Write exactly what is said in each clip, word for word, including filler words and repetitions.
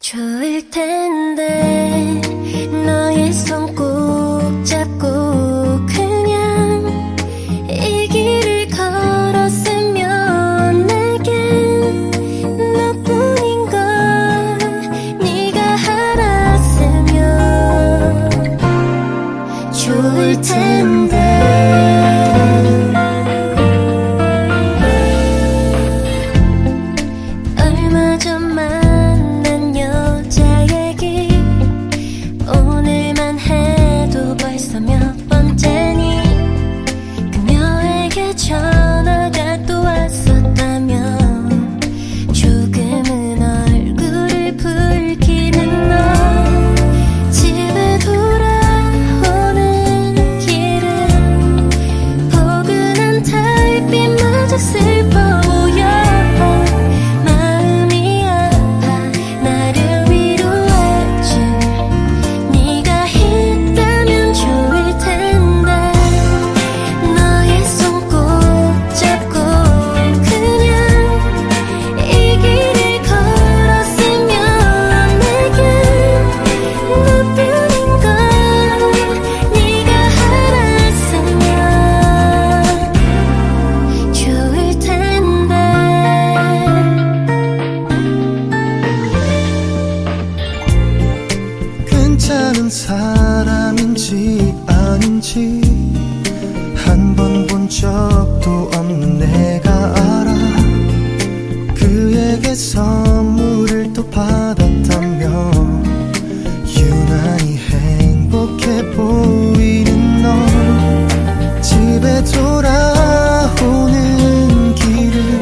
좋을 텐데 너의 손 꼭 잡고 그냥 이 길을 걸었으면 내겐 너뿐인 걸 네가 알았으면 좋을 텐데. 얼마 전만 몇 번째니 그녀에게 전화가 또 왔었다면 조금은 얼굴을 붉히는 너 집에 돌아오는 길은 포근한 달빛마저 슬퍼 보여. 마음이 아파 나를 위로해줄 네가 있다면 좋을 텐데 너의 손 꼭 잡고 그냥 이 길을 걸었으면 내겐 너뿐인 걸 네가 알았으면 좋을 텐데. 괜찮은 사람인지 아닌지 한 번 본 적도 없는 내가 알아. 그에게 선물을 또 받았다면 유난히 행복해 보이는 널 집에 돌아오는 길은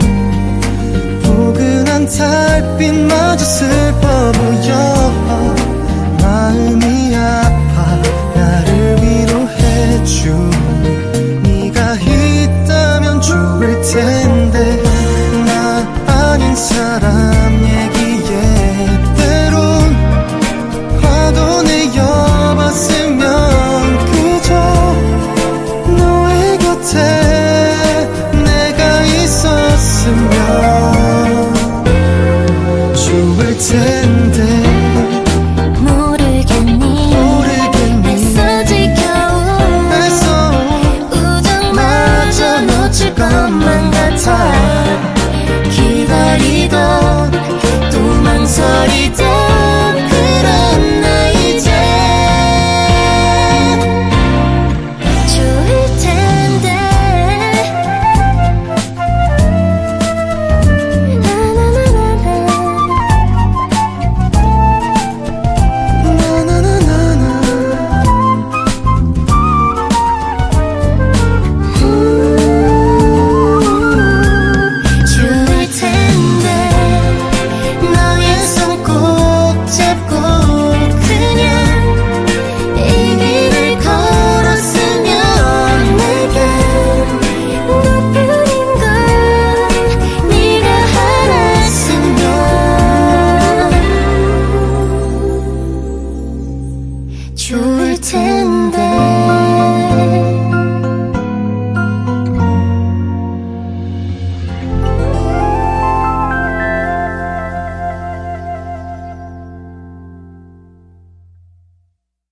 포근한 달빛마저 슬퍼 보여. 마음이 아파 나를 위로해줘 네가 있다면 좋을 텐데. 나 아닌 사람 얘기에 때론 화도 내어봤으면 그저 너의 곁에 내가 있었으면 좋을 텐데.